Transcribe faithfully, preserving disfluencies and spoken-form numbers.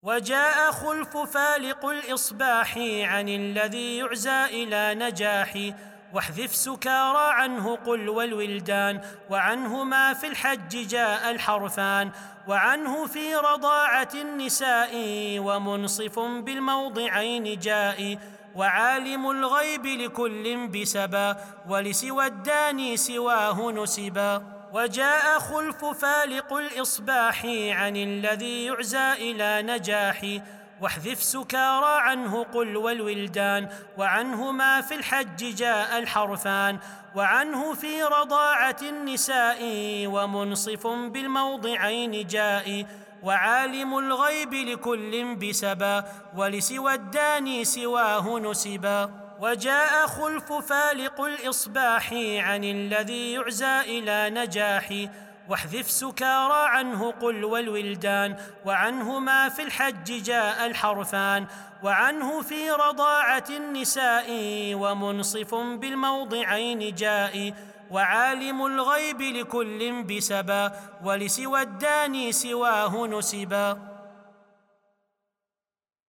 وجاء خلف فالق الإصباح عن الذي يعزى إلى نجاح. واحذف سكارى عنه قل والولدان، وعنه ما في الحج جاء الحرفان. وعنه في رضاعة النساء ومنصف بالموضعين جاء. وعالم الغيب لكل بسبا، ولسوى الداني سواه نسبا. وجاء خلف فالق الإصباح عن الذي يعزى إلى نجاح. واحذف سكارى عنه قل والولدان، وعنه ما في الحج جاء الحرفان. وعنه في رضاعة النساء ومنصف بالموضعين جاء. وعالم الغيب لكل بسبا، ولسوى الداني سواه نسبا. وجاء خلف فالق الإصباح عن الذي يعزى إلى نجاح. واحذف سكارى عنه قل والولدان، وعنه ما في الحج جاء الحرفان. وعنه في رضاعة النساء ومنصف بالموضعين جاء. وعالم الغيب لكل بسبا، ولسوى الداني سواه نسبا.